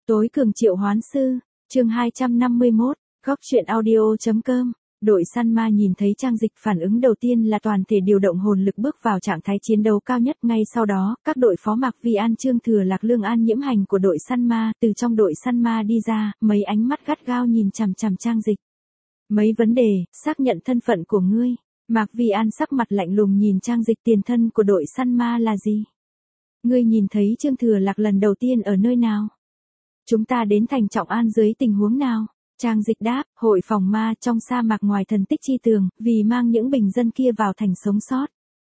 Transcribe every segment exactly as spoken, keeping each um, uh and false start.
Tối cường triệu hoán sư, chương hai trăm năm mươi mốt, góc truyện audio.com. Đội săn ma nhìn thấy Trang Dịch phản ứng đầu tiên là toàn thể điều động hồn lực bước vào trạng thái chiến đấu cao nhất. Ngay sau đó, các đội phó Mạc Vi An, Trương Thừa Lạc, Lương An Nhiễm hành của đội săn ma từ trong đội săn ma đi ra, mấy ánh mắt gắt gao nhìn chằm chằm Trang Dịch. Mấy vấn đề, xác nhận thân phận của ngươi. Mạc Vi An sắc mặt lạnh lùng nhìn Trang Dịch, tiền thân của đội săn ma là gì? Ngươi nhìn thấy Trương Thừa Lạc lần đầu tiên ở nơi nào? Chúng ta đến thành Trọng An dưới tình huống nào? Trang Dịch đáp, hội phòng ma trong sa mạc ngoài thần tích chi tường, vì mang những bình dân kia vào thành sống sót.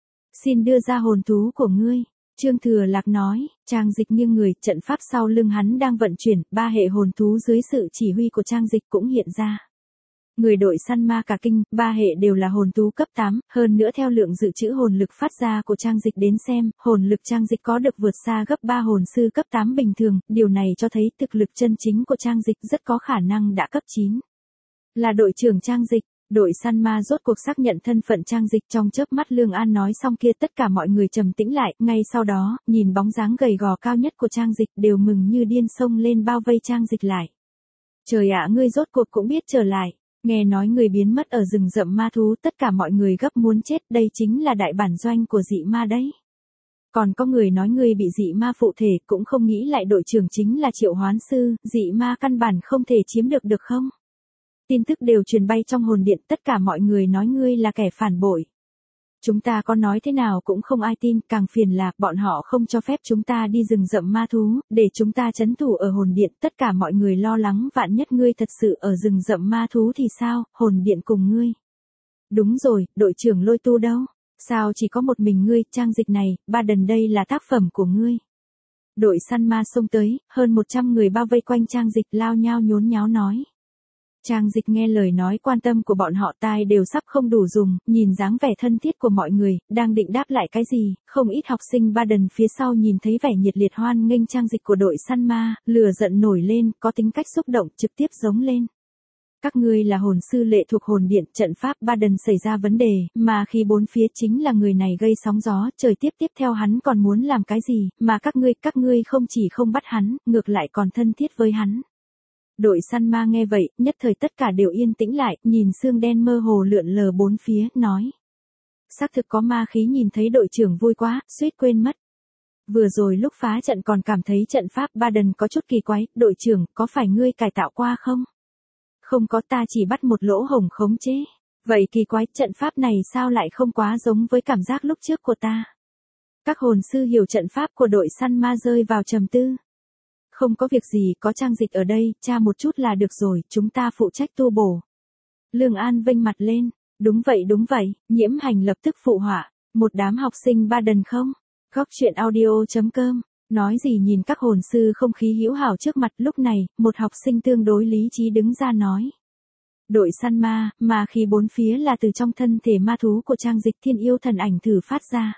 Xin đưa ra hồn thú của ngươi. Trương Thừa Lạc nói. Trang Dịch nghiêng người, trận pháp sau lưng hắn đang vận chuyển, ba hệ hồn thú dưới sự chỉ huy của Trang Dịch cũng hiện ra. Người đội săn ma cả kinh, ba hệ đều là hồn thú cấp tám, hơn nữa theo lượng dự trữ hồn lực phát ra của Trang Dịch đến xem, hồn lực Trang Dịch có được vượt xa gấp ba hồn sư cấp tám bình thường, điều này cho thấy thực lực chân chính của Trang Dịch rất có khả năng đã cấp chín. Là đội trưởng Trang Dịch, đội săn ma rốt cuộc xác nhận thân phận Trang Dịch. Trong chớp mắt Lương An nói xong kia, tất cả mọi người trầm tĩnh lại, ngay sau đó, nhìn bóng dáng gầy gò cao nhất của Trang Dịch đều mừng như điên xông lên bao vây Trang Dịch lại. Trời ạ, ngươi rốt cuộc cũng biết trở lại. Nghe nói người biến mất ở rừng rậm ma thú, tất cả mọi người gấp muốn chết, đây chính là đại bản doanh của dị ma đấy. Còn có người nói người bị dị ma phụ thể, cũng không nghĩ lại đội trưởng chính là triệu hoán sư, dị ma căn bản không thể chiếm được được không? Tin tức đều truyền bay trong hồn điện, tất cả mọi người nói ngươi là kẻ phản bội. Chúng ta có nói thế nào cũng không ai tin, càng phiền là bọn họ không cho phép chúng ta đi rừng rậm ma thú, để chúng ta trấn thủ ở hồn điện. Tất cả mọi người lo lắng vạn nhất ngươi thật sự ở rừng rậm ma thú thì sao, hồn điện cùng ngươi. Đúng rồi, đội trưởng Lôi Tu đâu? Sao chỉ có một mình ngươi? Trang Dịch này, ba đần đây là tác phẩm của ngươi. Đội săn ma xông tới, hơn một trăm người bao vây quanh Trang Dịch, lao nhao nhốn nháo nói. Trang Dịch nghe lời nói quan tâm của bọn họ, tai đều sắp không đủ dùng, nhìn dáng vẻ thân thiết của mọi người, đang định đáp lại cái gì, không ít học sinh ba đần phía sau nhìn thấy vẻ nhiệt liệt hoan nghênh Trang Dịch của đội săn ma, lửa giận nổi lên, có tính cách xúc động, trực tiếp giống lên. Các ngươi là hồn sư lệ thuộc hồn điện, trận pháp ba đần xảy ra vấn đề, mà khi bốn phía chính là người này gây sóng gió, trời tiếp tiếp theo hắn còn muốn làm cái gì, mà các ngươi, các ngươi không chỉ không bắt hắn, ngược lại còn thân thiết với hắn. Đội săn ma nghe vậy, nhất thời tất cả đều yên tĩnh lại, nhìn xương đen mơ hồ lượn lờ bốn phía, nói. Xác thực có ma khí, nhìn thấy đội trưởng vui quá, suýt quên mất. Vừa rồi lúc phá trận còn cảm thấy trận pháp ba đần có chút kỳ quái, đội trưởng, có phải ngươi cải tạo qua không? Không có, ta chỉ bắt một lỗ hổng khống chế. Vậy kỳ quái, trận pháp này sao lại không quá giống với cảm giác lúc trước của ta? Các hồn sư hiểu trận pháp của đội săn ma rơi vào trầm tư. Không có việc gì, có Trang Dịch ở đây, tra một chút là được rồi, chúng ta phụ trách tu bổ. Lương An vênh mặt lên, đúng vậy đúng vậy, Nhiễm hành lập tức phụ họa, một đám học sinh ba đần không? Góc truyện audio.com, nói gì nhìn các hồn sư không khí hữu hảo trước mặt. Lúc này, một học sinh tương đối lý trí đứng ra nói. Đội săn ma, mà khi bốn phía là từ trong thân thể ma thú của Trang Dịch, thiên yêu thần ảnh thử phát ra.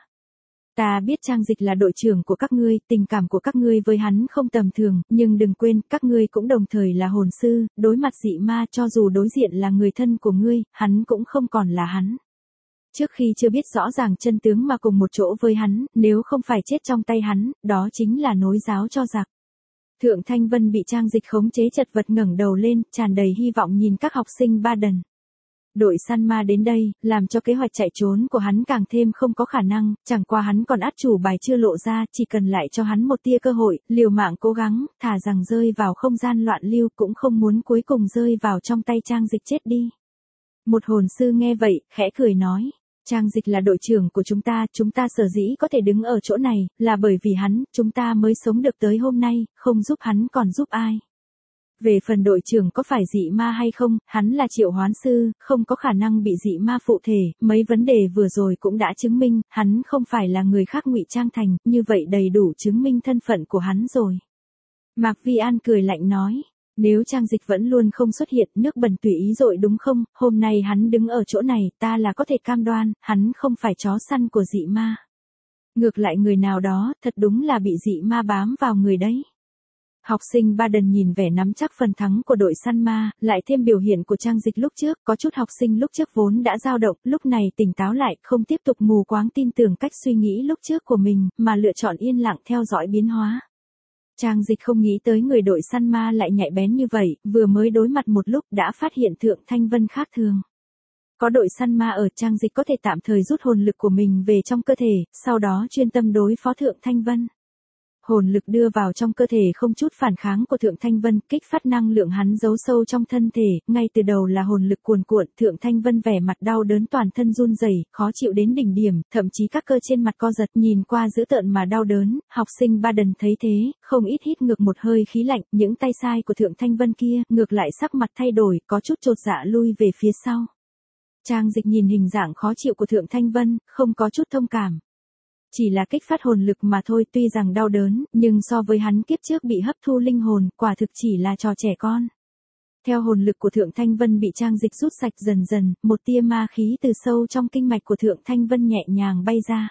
Ta biết Trang Dịch là đội trưởng của các ngươi, tình cảm của các ngươi với hắn không tầm thường, nhưng đừng quên, các ngươi cũng đồng thời là hồn sư, đối mặt dị ma, cho dù đối diện là người thân của ngươi, hắn cũng không còn là hắn. Trước khi chưa biết rõ ràng chân tướng mà cùng một chỗ với hắn, nếu không phải chết trong tay hắn, đó chính là nối giáo cho giặc. Thượng Thanh Vân bị Trang Dịch khống chế chật vật ngẩng đầu lên, tràn đầy hy vọng nhìn các học sinh ba đần. Đội săn ma đến đây, làm cho kế hoạch chạy trốn của hắn càng thêm không có khả năng, chẳng qua hắn còn át chủ bài chưa lộ ra, chỉ cần lại cho hắn một tia cơ hội, liều mạng cố gắng, thà rằng rơi vào không gian loạn lưu cũng không muốn cuối cùng rơi vào trong tay Trang Dịch chết đi. Một hồn sư nghe vậy, khẽ cười nói, Trang Dịch là đội trưởng của chúng ta, chúng ta sở dĩ có thể đứng ở chỗ này, là bởi vì hắn, chúng ta mới sống được tới hôm nay, không giúp hắn còn giúp ai. Về phần đội trưởng có phải dị ma hay không, hắn là triệu hoán sư, không có khả năng bị dị ma phụ thể, mấy vấn đề vừa rồi cũng đã chứng minh, hắn không phải là người khác ngụy trang thành, như vậy đầy đủ chứng minh thân phận của hắn rồi. Mạc Vi An cười lạnh nói, nếu Trang Dịch vẫn luôn không xuất hiện, nước bẩn tùy ý dội đúng không, hôm nay hắn đứng ở chỗ này, ta là có thể cam đoan, hắn không phải chó săn của dị ma. Ngược lại người nào đó, thật đúng là bị dị ma bám vào người đấy. Học sinh ba đần nhìn vẻ nắm chắc phần thắng của đội săn ma, lại thêm biểu hiện của Trang Dịch lúc trước, có chút học sinh lúc trước vốn đã dao động, lúc này tỉnh táo lại, không tiếp tục mù quáng tin tưởng cách suy nghĩ lúc trước của mình, mà lựa chọn yên lặng theo dõi biến hóa. Trang Dịch không nghĩ tới người đội săn ma lại nhạy bén như vậy, vừa mới đối mặt một lúc đã phát hiện Thượng Thanh Vân khác thường. Có đội săn ma ở, Trang Dịch có thể tạm thời rút hồn lực của mình về trong cơ thể, sau đó chuyên tâm đối phó Thượng Thanh Vân. Hồn lực đưa vào trong cơ thể không chút phản kháng của Thượng Thanh Vân, kích phát năng lượng hắn giấu sâu trong thân thể, ngay từ đầu là hồn lực cuồn cuộn, Thượng Thanh Vân vẻ mặt đau đớn toàn thân run rẩy, khó chịu đến đỉnh điểm, thậm chí các cơ trên mặt co giật, nhìn qua dữ tợn mà đau đớn. Học sinh Ba Đần thấy thế, không ít hít ngược một hơi khí lạnh, những tay sai của Thượng Thanh Vân kia, ngược lại sắc mặt thay đổi, có chút chột dạ lui về phía sau. Trang Dịch nhìn hình dạng khó chịu của Thượng Thanh Vân, không có chút thông cảm. Chỉ là kích phát hồn lực mà thôi, tuy rằng đau đớn, nhưng so với hắn kiếp trước bị hấp thu linh hồn, quả thực chỉ là trò trẻ con. Theo hồn lực của Thượng Thanh Vân bị Trang Dịch rút sạch dần dần, một tia ma khí từ sâu trong kinh mạch của Thượng Thanh Vân nhẹ nhàng bay ra.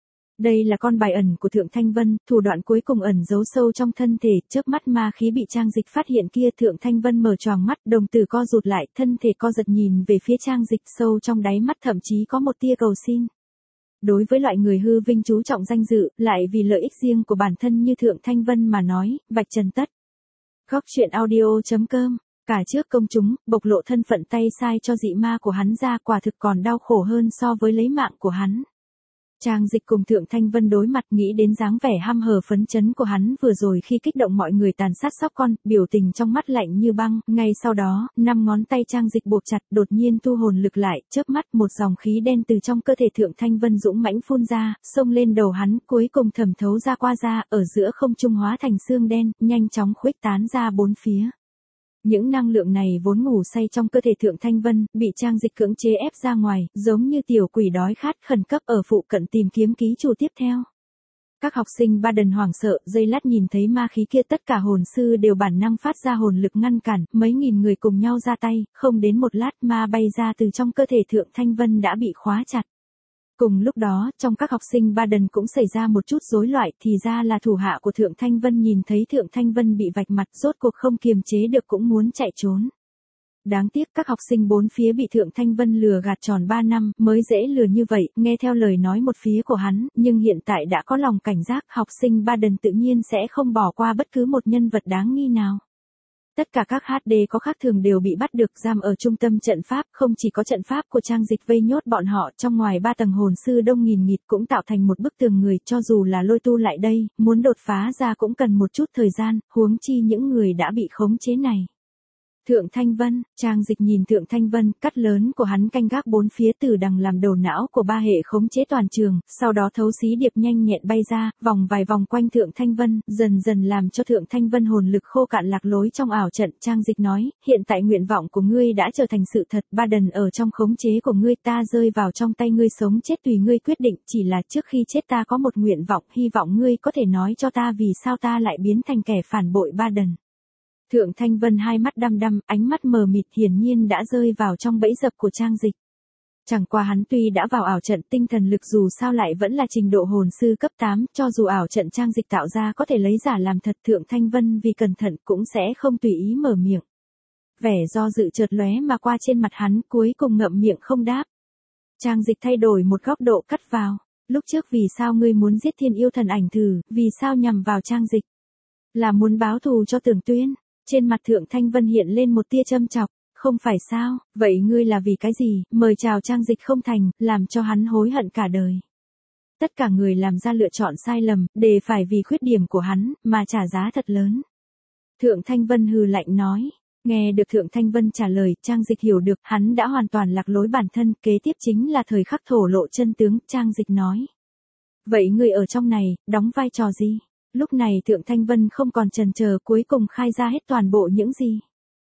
Đây là con bài ẩn của Thượng Thanh Vân, thủ đoạn cuối cùng ẩn giấu sâu trong thân thể, chớp mắt ma khí bị Trang Dịch phát hiện kia, Thượng Thanh Vân mở choàng mắt, đồng tử co rụt lại, thân thể co giật nhìn về phía Trang Dịch, sâu trong đáy mắt thậm chí có một tia cầu xin. Đối với loại người hư vinh chú trọng danh dự, lại vì lợi ích riêng của bản thân như Thượng Thanh Vân mà nói, vạch trần tất. Góc truyện audio chấm com, cả trước công chúng, bộc lộ thân phận tay sai cho dị ma của hắn ra, quả thực còn đau khổ hơn so với lấy mạng của hắn. Trang Dịch cùng Thượng Thanh Vân đối mặt, nghĩ đến dáng vẻ hăm hở phấn chấn của hắn vừa rồi khi kích động mọi người tàn sát sóc con, biểu tình trong mắt lạnh như băng, ngay sau đó, năm ngón tay Trang Dịch buộc chặt, đột nhiên thu hồn lực lại, chớp mắt một dòng khí đen từ trong cơ thể Thượng Thanh Vân dũng mãnh phun ra, xông lên đầu hắn, cuối cùng thẩm thấu ra qua da, ở giữa không trung hóa thành xương đen, nhanh chóng khuếch tán ra bốn phía. Những năng lượng này vốn ngủ say trong cơ thể Thượng Thanh Vân, bị Trang Dịch cưỡng chế ép ra ngoài, giống như tiểu quỷ đói khát khẩn cấp ở phụ cận tìm kiếm ký chủ tiếp theo. Các học sinh Ba Đần hoảng sợ, giây lát nhìn thấy ma khí kia, tất cả hồn sư đều bản năng phát ra hồn lực ngăn cản, mấy nghìn người cùng nhau ra tay, không đến một lát ma bay ra từ trong cơ thể Thượng Thanh Vân đã bị khóa chặt. Cùng lúc đó, trong các học sinh Ba Đần cũng xảy ra một chút rối loạn, thì ra là thủ hạ của Thượng Thanh Vân nhìn thấy Thượng Thanh Vân bị vạch mặt, rốt cuộc không kiềm chế được cũng muốn chạy trốn. Đáng tiếc các học sinh bốn phía bị Thượng Thanh Vân lừa gạt tròn ba năm, mới dễ lừa như vậy, nghe theo lời nói một phía của hắn, nhưng hiện tại đã có lòng cảnh giác, học sinh Ba Đần tự nhiên sẽ không bỏ qua bất cứ một nhân vật đáng nghi nào. Tất cả các hát đê có khác thường đều bị bắt được giam ở trung tâm trận pháp, không chỉ có trận pháp của Trang Dịch vây nhốt bọn họ, trong ngoài ba tầng hồn sư đông nghìn nghịt cũng tạo thành một bức tường người, cho dù là Lôi Tu lại đây, muốn đột phá ra cũng cần một chút thời gian, huống chi những người đã bị khống chế này. Thượng Thanh Vân, Trang Dịch nhìn Thượng Thanh Vân, cắt lớn của hắn canh gác bốn phía, từ đằng làm đầu não của ba hệ khống chế toàn trường, sau đó thấu xí điệp nhanh nhẹn bay ra, vòng vài vòng quanh Thượng Thanh Vân, dần dần làm cho Thượng Thanh Vân hồn lực khô cạn lạc lối trong ảo trận. Trang Dịch nói, hiện tại nguyện vọng của ngươi đã trở thành sự thật, Ba Đần ở trong khống chế của ngươi, ta rơi vào trong tay ngươi, sống chết tùy ngươi quyết định, chỉ là trước khi chết ta có một nguyện vọng, hy vọng ngươi có thể nói cho ta vì sao ta lại biến thành kẻ phản bội Ba Đần. Thượng Thanh Vân hai mắt đăm đăm, ánh mắt mờ mịt, hiển nhiên đã rơi vào trong bẫy dập của Trang Dịch. Chẳng qua hắn tuy đã vào ảo trận, tinh thần lực dù sao lại vẫn là trình độ hồn sư cấp tám, cho dù ảo trận Trang Dịch tạo ra có thể lấy giả làm thật, Thượng Thanh Vân vì cẩn thận cũng sẽ không tùy ý mở miệng. Vẻ do dự chợt lóe mà qua trên mặt hắn, cuối cùng ngậm miệng không đáp. Trang Dịch thay đổi một góc độ cắt vào, lúc trước vì sao ngươi muốn giết Thiên Yêu Thần Ảnh Thử, vì sao nhằm vào Trang Dịch? Là muốn báo thù cho Tưởng Tuyên? Trên mặt Thượng Thanh Vân hiện lên một tia châm chọc, không phải sao, vậy ngươi là vì cái gì, mời chào Trang Dịch không thành, làm cho hắn hối hận cả đời. Tất cả người làm ra lựa chọn sai lầm, đều phải vì khuyết điểm của hắn, mà trả giá thật lớn. Thượng Thanh Vân hừ lạnh nói, nghe được Thượng Thanh Vân trả lời, Trang Dịch hiểu được, hắn đã hoàn toàn lạc lối bản thân, kế tiếp chính là thời khắc thổ lộ chân tướng, Trang Dịch nói. Vậy ngươi ở trong này, đóng vai trò gì? Lúc này Thượng Thanh Vân không còn chần chờ, cuối cùng khai ra hết toàn bộ những gì.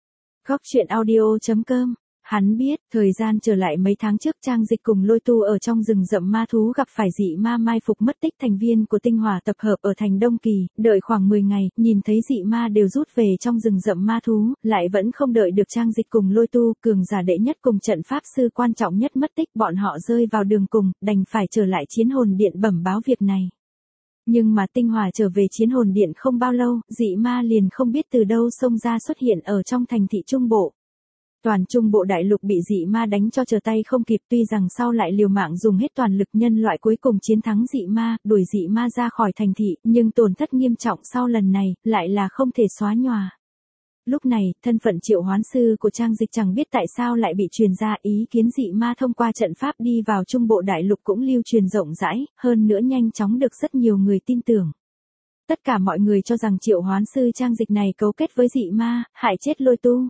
Góc truyện audio chấm com, hắn biết, thời gian trở lại mấy tháng trước, Trang Dịch cùng Lôi Tu ở trong rừng rậm ma thú gặp phải dị ma mai phục mất tích, thành viên của tinh hỏa tập hợp ở thành Đông Kỳ, đợi khoảng mười ngày, nhìn thấy dị ma đều rút về trong rừng rậm ma thú, lại vẫn không đợi được Trang Dịch cùng Lôi Tu, cường giả đệ nhất cùng trận pháp sư quan trọng nhất mất tích, bọn họ rơi vào đường cùng, đành phải trở lại chiến hồn điện bẩm báo việc này. Nhưng mà tinh hỏa trở về chiến hồn điện không bao lâu, dị ma liền không biết từ đâu xông ra xuất hiện ở trong thành thị trung bộ. Toàn Trung Bộ đại lục bị dị ma đánh cho trở tay không kịp, tuy rằng sau lại liều mạng dùng hết toàn lực, nhân loại cuối cùng chiến thắng dị ma, đuổi dị ma ra khỏi thành thị, nhưng tổn thất nghiêm trọng sau lần này, lại là không thể xóa nhòa. Lúc này, thân phận triệu hoán sư của Trang Dịch chẳng biết tại sao lại bị truyền ra, ý kiến dị ma thông qua trận pháp đi vào Trung Bộ đại lục cũng lưu truyền rộng rãi, hơn nữa nhanh chóng được rất nhiều người tin tưởng. Tất cả mọi người cho rằng triệu hoán sư Trang Dịch này cấu kết với dị ma, hại chết Lôi Tu.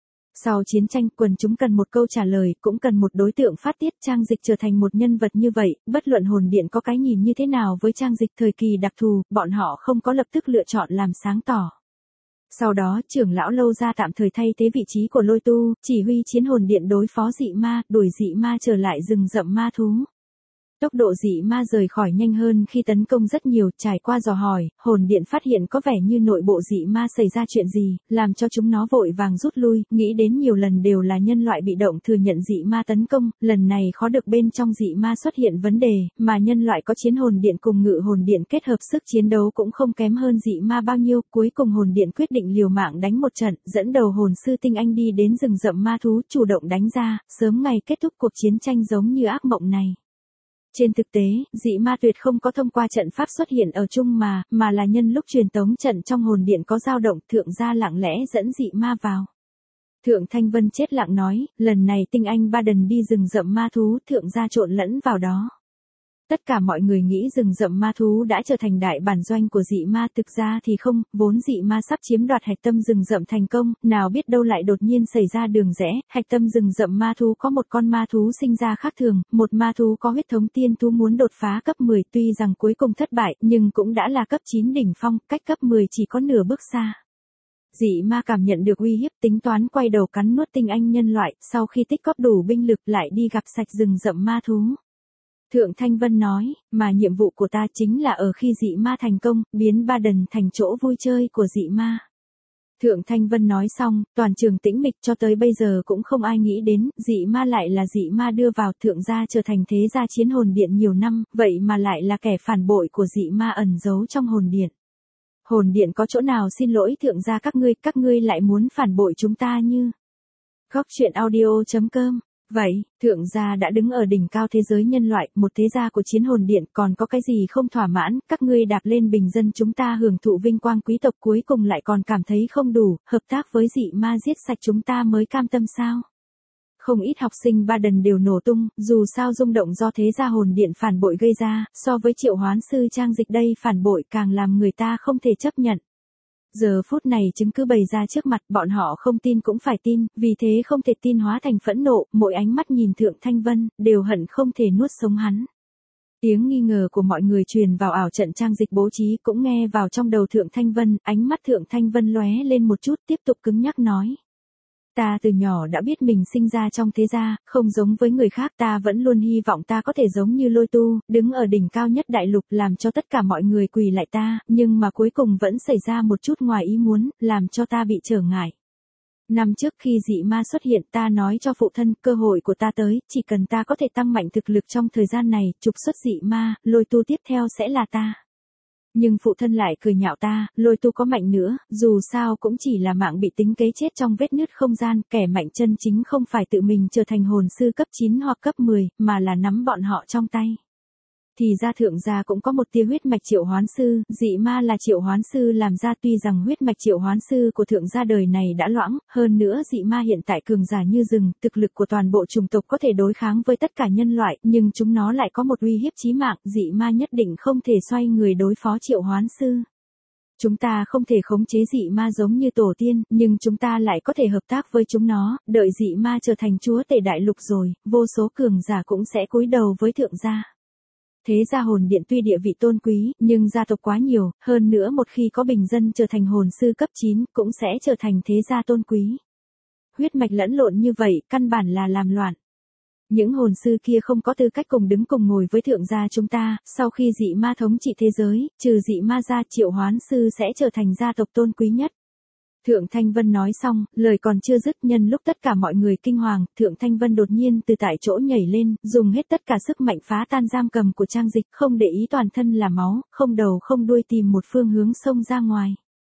Sau chiến tranh, quần chúng cần một câu trả lời, cũng cần một đối tượng phát tiết. Trang Dịch trở thành một nhân vật như vậy, bất luận hồn điện có cái nhìn như thế nào với Trang Dịch thời kỳ đặc thù, bọn họ không có lập tức lựa chọn làm sáng tỏ. Sau đó, trưởng lão Lâu Gia tạm thời thay thế vị trí của Lôi Tu, chỉ huy chiến hồn điện đối phó dị ma, đuổi dị ma trở lại rừng rậm ma thú. Tốc độ dị ma rời khỏi nhanh hơn khi tấn công rất nhiều, trải qua dò hỏi, hồn điện phát hiện có vẻ như nội bộ dị ma xảy ra chuyện gì, làm cho chúng nó vội vàng rút lui, nghĩ đến nhiều lần đều là nhân loại bị động thừa nhận dị ma tấn công, lần này khó được bên trong dị ma xuất hiện vấn đề, mà nhân loại có chiến hồn điện cùng ngự hồn điện kết hợp sức chiến đấu cũng không kém hơn dị ma bao nhiêu, cuối cùng hồn điện quyết định liều mạng đánh một trận, dẫn đầu hồn sư Tinh Anh đi đến rừng rậm ma thú chủ động đánh ra, sớm ngày kết thúc cuộc chiến tranh giống như ác mộng này. Trên thực tế, dị ma tuyệt không có thông qua trận pháp xuất hiện ở chung mà, mà là nhân lúc truyền tống trận trong hồn điện có dao động, thượng gia lặng lẽ dẫn dị ma vào. Thượng Thanh Vân chết lặng nói, lần này Tinh Anh ba đần đi rừng rậm ma thú, thượng gia trộn lẫn vào đó. Tất cả mọi người nghĩ rừng rậm ma thú đã trở thành đại bản doanh của dị ma, thực ra thì không, vốn dị ma sắp chiếm đoạt hạch tâm rừng rậm thành công, nào biết đâu lại đột nhiên xảy ra đường rẽ, hạch tâm rừng rậm ma thú có một con ma thú sinh ra khác thường, một ma thú có huyết thống tiên thú muốn đột phá cấp mười, tuy rằng cuối cùng thất bại, nhưng cũng đã là cấp chín đỉnh phong, cách cấp mười chỉ có nửa bước xa. Dị ma cảm nhận được uy hiếp, tính toán quay đầu cắn nuốt Tinh Anh nhân loại, sau khi tích góp đủ binh lực lại đi gặp sạch rừng rậm ma thú. Thượng Thanh Vân nói, mà nhiệm vụ của ta chính là ở khi dị ma thành công, biến Ba Đần thành chỗ vui chơi của dị ma. Thượng Thanh Vân nói xong, toàn trường tĩnh mịch, cho tới bây giờ cũng không ai nghĩ đến, dị ma lại là dị ma đưa vào thượng gia trở thành thế gia chiến hồn điện nhiều năm, vậy mà lại là kẻ phản bội của dị ma ẩn giấu trong hồn điện. Hồn điện có chỗ nào xin lỗi thượng gia các ngươi, các ngươi lại muốn phản bội chúng ta như. Góc truyện audio chấm com. Vậy, thượng gia đã đứng ở đỉnh cao thế giới nhân loại, một thế gia của chiến hồn điện, còn có cái gì không thỏa mãn, các ngươi đạp lên bình dân chúng ta hưởng thụ vinh quang quý tộc, cuối cùng lại còn cảm thấy không đủ, hợp tác với dị ma giết sạch chúng ta mới cam tâm sao? Không ít học sinh Ba Đần đều nổ tung, dù sao rung động do thế gia hồn điện phản bội gây ra, so với triệu hoán sư Trang Dịch đây phản bội càng làm người ta không thể chấp nhận. Giờ phút này chứng cứ bày ra trước mặt, bọn họ không tin cũng phải tin, vì thế không thể tin hóa thành phẫn nộ, mỗi ánh mắt nhìn Thượng Thanh Vân, đều hận không thể nuốt sống hắn. Tiếng nghi ngờ của mọi người truyền vào ảo trận Trang Dịch bố trí cũng nghe vào trong đầu Thượng Thanh Vân, ánh mắt Thượng Thanh Vân lóe lên một chút, tiếp tục cứng nhắc nói. Ta từ nhỏ đã biết mình sinh ra trong thế gia, không giống với người khác, ta vẫn luôn hy vọng ta có thể giống như Lôi Tu, đứng ở đỉnh cao nhất đại lục làm cho tất cả mọi người quỳ lại ta, nhưng mà cuối cùng vẫn xảy ra một chút ngoài ý muốn, làm cho ta bị trở ngại. Năm trước khi dị ma xuất hiện ta nói cho phụ thân, cơ hội của ta tới, chỉ cần ta có thể tăng mạnh thực lực trong thời gian này, trục xuất dị ma, Lôi Tu tiếp theo sẽ là ta. Nhưng phụ thân lại cười nhạo ta, Lôi Tu có mạnh nữa, dù sao cũng chỉ là mạng bị tính kế chết trong vết nứt không gian, kẻ mạnh chân chính không phải tự mình trở thành hồn sư cấp chín hoặc cấp mười, mà là nắm bọn họ trong tay. Thì ra thượng gia cũng có một tia huyết mạch triệu hoán sư, dị ma là triệu hoán sư làm ra, tuy rằng huyết mạch triệu hoán sư của thượng gia đời này đã loãng, hơn nữa dị ma hiện tại cường giả như rừng, thực lực của toàn bộ chủng tộc có thể đối kháng với tất cả nhân loại, nhưng chúng nó lại có một uy hiếp chí mạng, dị ma nhất định không thể xoay người đối phó triệu hoán sư. Chúng ta không thể khống chế dị ma giống như tổ tiên, nhưng chúng ta lại có thể hợp tác với chúng nó, đợi dị ma trở thành chúa tể đại lục rồi, vô số cường giả cũng sẽ cúi đầu với thượng gia. Thế gia hồn điện tuy địa vị tôn quý, nhưng gia tộc quá nhiều, hơn nữa một khi có bình dân trở thành hồn sư cấp chín, cũng sẽ trở thành thế gia tôn quý. Huyết mạch lẫn lộn như vậy, căn bản là làm loạn. Những hồn sư kia không có tư cách cùng đứng cùng ngồi với thượng gia chúng ta, sau khi dị ma thống trị thế giới, trừ dị ma ra, triệu hoán sư sẽ trở thành gia tộc tôn quý nhất. Thượng Thanh Vân nói xong, lời còn chưa dứt, nhân lúc tất cả mọi người kinh hoàng, Thượng Thanh Vân đột nhiên từ tại chỗ nhảy lên, dùng hết tất cả sức mạnh phá tan giam cầm của Trang Dịch, không để ý toàn thân là máu, không đầu không đuôi tìm một phương hướng xông ra ngoài.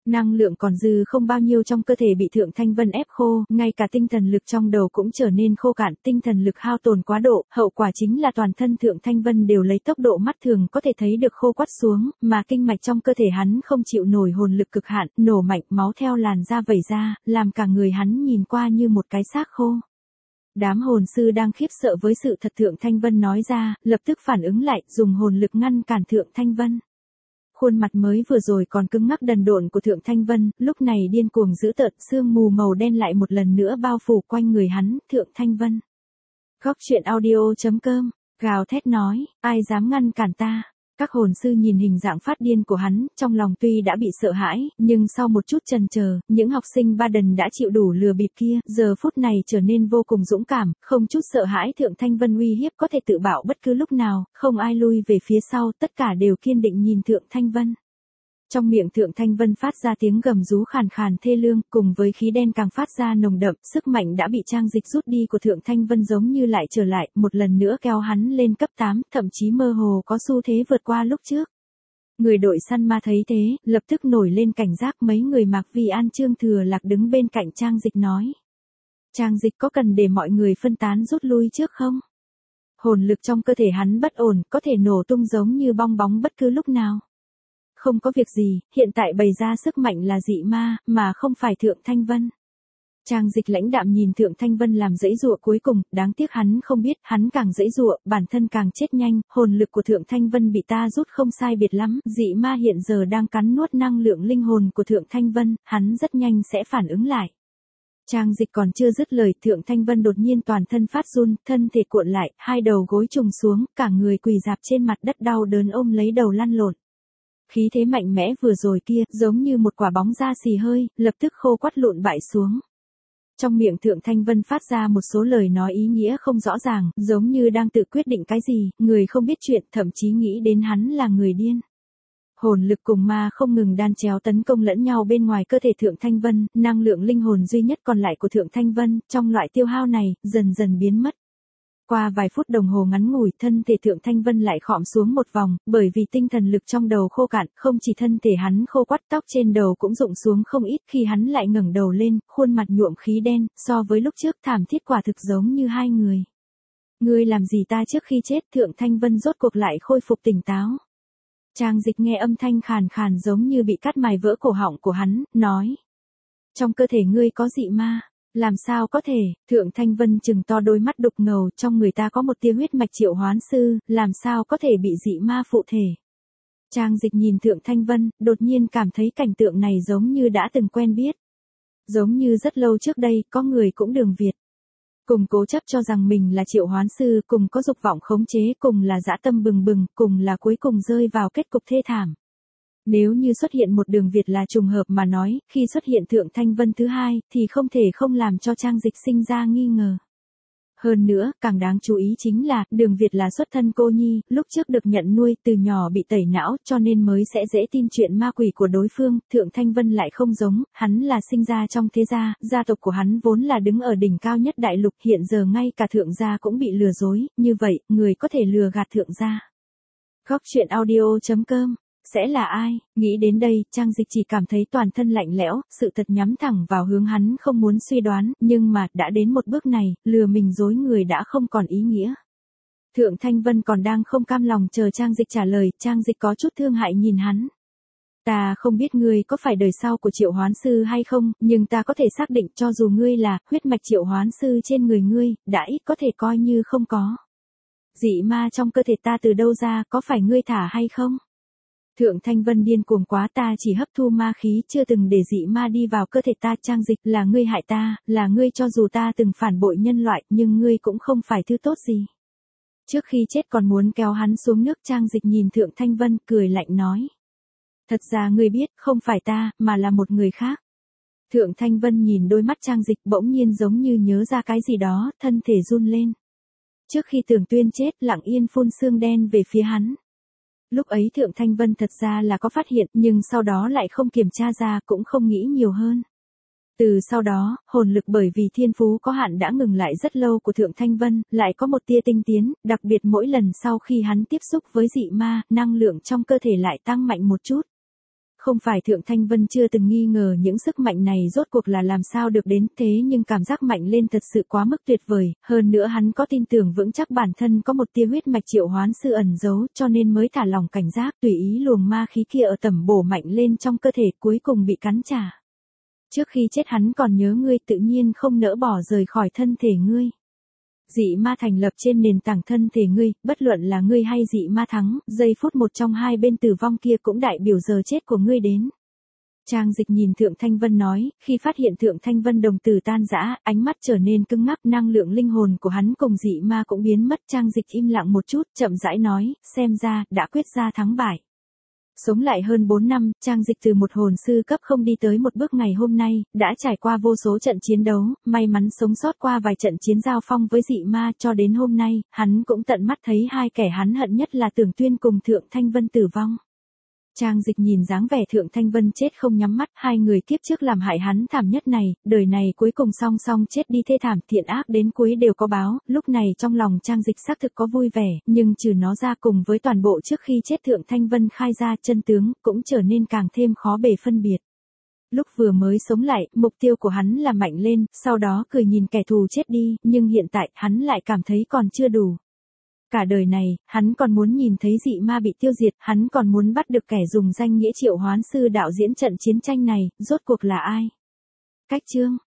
Năng lượng còn dư không bao nhiêu trong cơ thể bị Thượng Thanh Vân ép khô, ngay cả tinh thần lực trong đầu cũng trở nên khô cạn, tinh thần lực hao tổn quá độ, hậu quả chính là toàn thân Thượng Thanh Vân đều lấy tốc độ mắt thường có thể thấy được khô quắt xuống, mà kinh mạch trong cơ thể hắn không chịu nổi hồn lực cực hạn, nổ mạnh, máu theo làn da vẩy ra, làm cả người hắn nhìn qua như một cái xác khô. Đám hồn sư đang khiếp sợ với sự thật Thượng Thanh Vân nói ra, lập tức phản ứng lại, dùng hồn lực ngăn cản Thượng Thanh Vân. Khuôn mặt mới vừa rồi còn cứng ngắc đần độn của Thượng Thanh Vân, lúc này điên cuồng dữ tợn, sương mù màu đen lại một lần nữa bao phủ quanh người hắn, Thượng Thanh Vân. Góc truyện audio chấm com, gào thét nói, ai dám ngăn cản ta. Các hồn sư nhìn hình dạng phát điên của hắn, trong lòng tuy đã bị sợ hãi, nhưng sau một chút chần chờ, những học sinh ba đần đã chịu đủ lừa bịp kia, giờ phút này trở nên vô cùng dũng cảm, không chút sợ hãi Thượng Thanh Vân uy hiếp có thể tự bạo bất cứ lúc nào, không ai lui về phía sau, tất cả đều kiên định nhìn Thượng Thanh Vân. Trong miệng Thượng Thanh Vân phát ra tiếng gầm rú khàn khàn thê lương, cùng với khí đen càng phát ra nồng đậm, sức mạnh đã bị trang dịch rút đi của Thượng Thanh Vân giống như lại trở lại, một lần nữa kéo hắn lên cấp tám, thậm chí mơ hồ có xu thế vượt qua lúc trước. Người đội săn ma thấy thế, lập tức nổi lên cảnh giác, mấy người Mạc Vi An Trương Thừa Lạc đứng bên cạnh trang dịch nói. Trang dịch có cần để mọi người phân tán rút lui trước không? Hồn lực trong cơ thể hắn bất ổn, có thể nổ tung giống như bong bóng bất cứ lúc nào. Không có việc gì, hiện tại bày ra sức mạnh là dị ma, mà không phải Thượng Thanh Vân. Trang dịch lãnh đạm nhìn Thượng Thanh Vân làm dãy dụa cuối cùng, đáng tiếc hắn không biết, hắn càng dãy dụa, bản thân càng chết nhanh, hồn lực của Thượng Thanh Vân bị ta rút không sai biệt lắm, dị ma hiện giờ đang cắn nuốt năng lượng linh hồn của Thượng Thanh Vân, hắn rất nhanh sẽ phản ứng lại. Trang dịch còn chưa dứt lời, Thượng Thanh Vân đột nhiên toàn thân phát run, thân thể cuộn lại, hai đầu gối trùng xuống, cả người quỳ rạp trên mặt đất đau đớn ôm lấy đầu lăn lộn. Khí thế mạnh mẽ vừa rồi kia, giống như một quả bóng da xì hơi, lập tức khô quắt lộn bại xuống. Trong miệng Thượng Thanh Vân phát ra một số lời nói ý nghĩa không rõ ràng, giống như đang tự quyết định cái gì, người không biết chuyện, thậm chí nghĩ đến hắn là người điên. Hồn lực cùng ma không ngừng đan chéo tấn công lẫn nhau bên ngoài cơ thể Thượng Thanh Vân, năng lượng linh hồn duy nhất còn lại của Thượng Thanh Vân, trong loại tiêu hao này, dần dần biến mất. Qua vài phút đồng hồ ngắn ngủi, thân thể Thượng Thanh Vân lại khom xuống một vòng, bởi vì tinh thần lực trong đầu khô cạn, không chỉ thân thể hắn khô quắt, tóc trên đầu cũng rụng xuống không ít, khi hắn lại ngẩng đầu lên, khuôn mặt nhuộm khí đen, so với lúc trước thảm thiết quả thực giống như hai người. Ngươi làm gì ta trước khi chết? Thượng Thanh Vân rốt cuộc lại khôi phục tỉnh táo. Trang dịch nghe âm thanh khàn khàn giống như bị cắt mài vỡ cổ họng của hắn, nói. Trong cơ thể ngươi có dị ma. Làm sao có thể? Thượng Thanh Vân trừng to đôi mắt đục ngầu, trong người ta có một tia huyết mạch triệu hoán sư, làm sao có thể bị dị ma phụ thể? Trang dịch nhìn Thượng Thanh Vân, đột nhiên cảm thấy cảnh tượng này giống như đã từng quen biết. Giống như rất lâu trước đây, có người cũng Đường Việt. Cùng cố chấp cho rằng mình là triệu hoán sư, cùng có dục vọng khống chế, cùng là dã tâm bừng bừng, cùng là cuối cùng rơi vào kết cục thê thảm. Nếu như xuất hiện một Đường Việt là trùng hợp mà nói, khi xuất hiện Thượng Thanh Vân thứ hai, thì không thể không làm cho Trang dịch sinh ra nghi ngờ. Hơn nữa, càng đáng chú ý chính là, Đường Việt là xuất thân cô nhi, lúc trước được nhận nuôi, từ nhỏ bị tẩy não, cho nên mới sẽ dễ tin chuyện ma quỷ của đối phương, Thượng Thanh Vân lại không giống, hắn là sinh ra trong thế gia, gia tộc của hắn vốn là đứng ở đỉnh cao nhất đại lục, hiện giờ ngay cả thượng gia cũng bị lừa dối, như vậy, người có thể lừa gạt thượng gia. Góc truyện audio chấm com Sẽ là ai? Nghĩ đến đây, Trang dịch chỉ cảm thấy toàn thân lạnh lẽo, sự thật nhắm thẳng vào hướng hắn không muốn suy đoán, nhưng mà, đã đến một bước này, lừa mình dối người đã không còn ý nghĩa. Thượng Thanh Vân còn đang không cam lòng chờ Trang dịch trả lời, Trang dịch có chút thương hại nhìn hắn. Ta không biết ngươi có phải đời sau của triệu hoán sư hay không, nhưng ta có thể xác định cho dù ngươi là, huyết mạch triệu hoán sư trên người ngươi, đã ít có thể coi như không có. Dị ma trong cơ thể ta từ đâu ra, có phải ngươi thả hay không? Thượng Thanh Vân điên cuồng quá, ta chỉ hấp thu ma khí, chưa từng để dị ma đi vào cơ thể ta. Trang dịch, là ngươi hại ta, là ngươi cho dù ta từng phản bội nhân loại, nhưng ngươi cũng không phải thứ tốt gì. Trước khi chết còn muốn kéo hắn xuống nước. Trang dịch nhìn Thượng Thanh Vân, cười lạnh nói. Thật ra ngươi biết, không phải ta, mà là một người khác. Thượng Thanh Vân nhìn đôi mắt Trang dịch bỗng nhiên giống như nhớ ra cái gì đó, thân thể run lên. Trước khi Tưởng Tuyên chết, lặng yên phun sương đen về phía hắn. Lúc ấy Thượng Thanh Vân thật ra là có phát hiện, nhưng sau đó lại không kiểm tra ra, cũng không nghĩ nhiều hơn. Từ sau đó, hồn lực bởi vì thiên phú có hạn đã ngừng lại rất lâu của Thượng Thanh Vân, lại có một tia tinh tiến, đặc biệt mỗi lần sau khi hắn tiếp xúc với dị ma, năng lượng trong cơ thể lại tăng mạnh một chút. không phải Thượng Thanh Vân chưa từng nghi ngờ những sức mạnh này rốt cuộc là làm sao được đến thế nhưng cảm giác mạnh lên thật sự quá mức tuyệt vời, hơn nữa hắn có tin tưởng vững chắc bản thân có một tia huyết mạch triệu hoán sư ẩn giấu cho nên mới thả lòng cảnh giác tùy ý luồng ma khí kia ở tầm bổ mạnh lên trong cơ thể cuối cùng bị cắn trả. Trước khi chết hắn còn nhớ ngươi tự nhiên không nỡ bỏ rời khỏi thân thể ngươi. Dị ma thành lập trên nền tảng thân thể ngươi, bất luận là ngươi hay dị ma thắng, giây phút một trong hai bên tử vong kia cũng đại biểu giờ chết của ngươi đến. Trang Dịch nhìn Thượng Thanh Vân nói, khi phát hiện Thượng Thanh Vân đồng tử tan rã, ánh mắt trở nên cứng ngắc, năng lượng linh hồn của hắn cùng dị ma cũng biến mất. Trang Dịch im lặng một chút, chậm rãi nói, xem ra, đã quyết ra thắng bại. Sống lại hơn bốn năm, Trang Dịch từ một hồn sư cấp không đi tới một bước ngày hôm nay, đã trải qua vô số trận chiến đấu, may mắn sống sót qua vài trận chiến giao phong với dị ma cho đến hôm nay, hắn cũng tận mắt thấy hai kẻ hắn hận nhất là Tưởng Tuyên cùng Thượng Thanh Vân tử vong. Trang Dịch nhìn dáng vẻ Thượng Thanh Vân chết không nhắm mắt, hai người kiếp trước làm hại hắn thảm nhất này, đời này cuối cùng song song chết đi thê thảm, thiện ác đến cuối đều có báo, lúc này trong lòng Trang Dịch xác thực có vui vẻ, nhưng trừ nó ra cùng với toàn bộ trước khi chết Thượng Thanh Vân khai ra chân tướng, cũng trở nên càng thêm khó bề phân biệt. Lúc vừa mới sống lại, mục tiêu của hắn là mạnh lên, sau đó cười nhìn kẻ thù chết đi, nhưng hiện tại, hắn lại cảm thấy còn chưa đủ. Cả đời này, hắn còn muốn nhìn thấy dị ma bị tiêu diệt, hắn còn muốn bắt được kẻ dùng danh nghĩa triệu hoán sư đạo diễn trận chiến tranh này, rốt cuộc là ai? Cách chương